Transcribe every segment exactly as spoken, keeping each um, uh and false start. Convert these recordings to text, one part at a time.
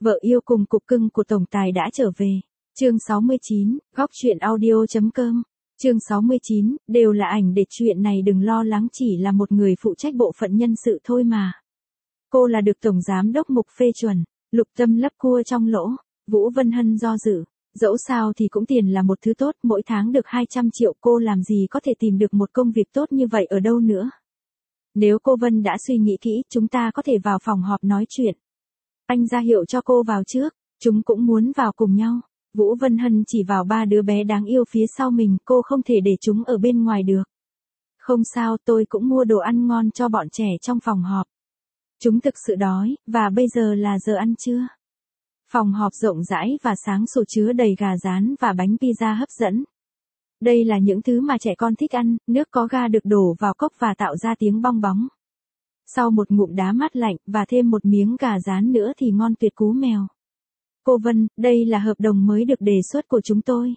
Vợ yêu cùng cục cưng của tổng tài đã trở về. Chương sáu mươi chín, góc truyện audio.com. Chương sáu mươi chín, đều là ảnh để chuyện này đừng lo lắng, chỉ là một người phụ trách bộ phận nhân sự thôi mà. Cô là được tổng giám đốc Mục phê chuẩn. Lục Tâm lấp cua trong lỗ. Vũ Vân Hân do dự. Dẫu sao thì cũng tiền là một thứ tốt, mỗi tháng được hai trăm triệu, cô làm gì có thể tìm được một công việc tốt như vậy ở đâu nữa. Nếu cô Vân đã suy nghĩ kỹ, chúng ta có thể vào phòng họp nói chuyện. Anh ra hiệu cho cô vào trước, chúng cũng muốn vào cùng nhau. Vũ Vân Hân chỉ vào ba đứa bé đáng yêu phía sau mình, cô không thể để chúng ở bên ngoài được. Không sao, tôi cũng mua đồ ăn ngon cho bọn trẻ trong phòng họp. Chúng thực sự đói, và bây giờ là giờ ăn trưa. Phòng họp rộng rãi và sáng sủa chứa đầy gà rán và bánh pizza hấp dẫn. Đây là những thứ mà trẻ con thích ăn, nước có ga được đổ vào cốc và tạo ra tiếng bong bóng. Sau một ngụm đá mát lạnh và thêm một miếng gà rán nữa thì ngon tuyệt cú mèo. Cô Vân, đây là hợp đồng mới được đề xuất của chúng tôi.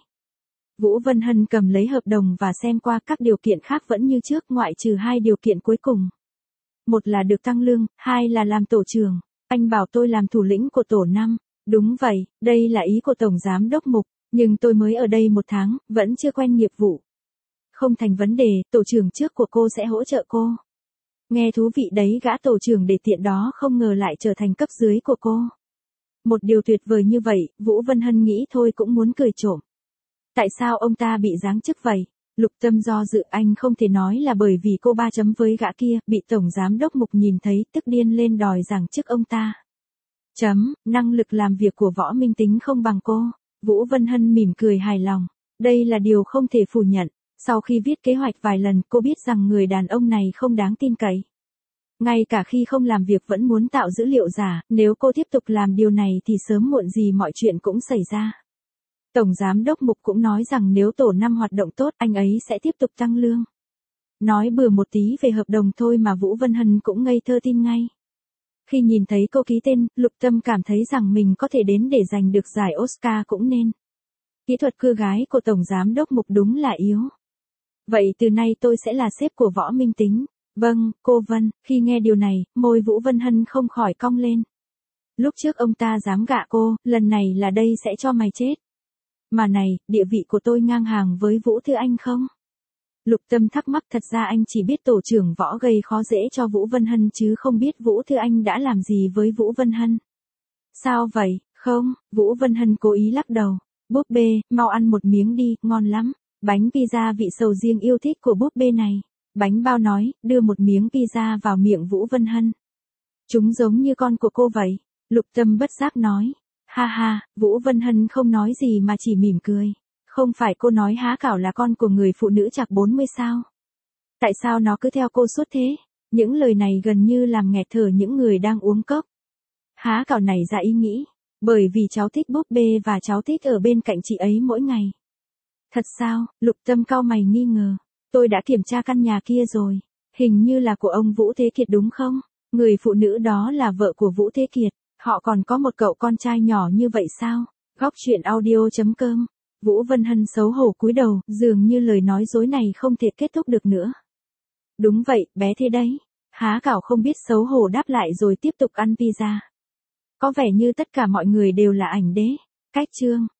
Vũ Vân Hân cầm lấy hợp đồng và xem qua, các điều kiện khác vẫn như trước ngoại trừ hai điều kiện cuối cùng. Một là được tăng lương, hai là làm tổ trưởng. Anh bảo tôi làm thủ lĩnh của tổ năm. Đúng vậy, đây là ý của Tổng Giám đốc Mục, nhưng tôi mới ở đây một tháng, vẫn chưa quen nghiệp vụ. Không thành vấn đề, tổ trưởng trước của cô sẽ hỗ trợ cô. Nghe thú vị đấy, gã tổ trưởng để tiện đó không ngờ lại trở thành cấp dưới của cô. Một điều tuyệt vời như vậy, Vũ Vân Hân nghĩ thôi cũng muốn cười trộm. Tại sao ông ta bị giáng chức vậy? Lục Tâm do dự, anh không thể nói là bởi vì cô ba chấm với gã kia, bị Tổng Giám đốc Mục nhìn thấy tức điên lên đòi giáng chức ông ta. Chấm, năng lực làm việc của Võ Minh Tính không bằng cô. Vũ Vân Hân mỉm cười hài lòng. Đây là điều không thể phủ nhận. Sau khi viết kế hoạch vài lần, cô biết rằng người đàn ông này không đáng tin cậy. Ngay cả khi không làm việc vẫn muốn tạo dữ liệu giả, nếu cô tiếp tục làm điều này thì sớm muộn gì mọi chuyện cũng xảy ra. Tổng Giám đốc Mục cũng nói rằng nếu tổ năm hoạt động tốt, anh ấy sẽ tiếp tục tăng lương. Nói bừa một tí về hợp đồng thôi mà Vũ Vân Hân cũng ngây thơ tin ngay. Khi nhìn thấy cô ký tên, Lục Tâm cảm thấy rằng mình có thể đến để giành được giải Oscar cũng nên. Kỹ thuật cưa gái của Tổng Giám đốc Mục đúng là yếu. Vậy từ nay tôi sẽ là sếp của Võ Minh Tính. Vâng, cô Vân. Khi nghe điều này, môi Vũ Vân Hân không khỏi cong lên. Lúc trước ông ta dám gạ cô, lần này là đây sẽ cho mày chết. Mà này, địa vị của tôi ngang hàng với Vũ Thư Anh không? Lục Tâm thắc mắc, thật ra anh chỉ biết tổ trưởng Võ gây khó dễ cho Vũ Vân Hân chứ không biết Vũ Thư Anh đã làm gì với Vũ Vân Hân. Sao vậy? Không, Vũ Vân Hân cố ý lắc đầu. Búp bê, mau ăn một miếng đi, ngon lắm. Bánh pizza vị sầu riêng yêu thích của búp bê này. Bánh bao nói, đưa một miếng pizza vào miệng Vũ Vân Hân. Chúng giống như con của cô vậy. Lục Tâm bất giác nói. Ha ha, Vũ Vân Hân không nói gì mà chỉ mỉm cười. Không phải cô nói há cảo là con của người phụ nữ chạc bốn mươi sao? Tại sao nó cứ theo cô suốt thế? Những lời này gần như làm nghẹt thở những người đang uống cốc. Há cảo này ra ý nghĩ. Bởi vì cháu thích búp bê và cháu thích ở bên cạnh chị ấy mỗi ngày. Thật sao? Lục Tâm cau mày nghi ngờ. Tôi đã kiểm tra căn nhà kia rồi. Hình như là của ông Vũ Thế Kiệt đúng không? Người phụ nữ đó là vợ của Vũ Thế Kiệt. Họ còn có một cậu con trai nhỏ như vậy sao? Góc truyện audio.com. Vũ Vân Hân xấu hổ cúi đầu, dường như lời nói dối này không thể kết thúc được nữa. Đúng vậy, bé thế đấy. Há cảo không biết xấu hổ đáp lại rồi tiếp tục ăn pizza. Có vẻ như tất cả mọi người đều là ảnh đế. Cách chương.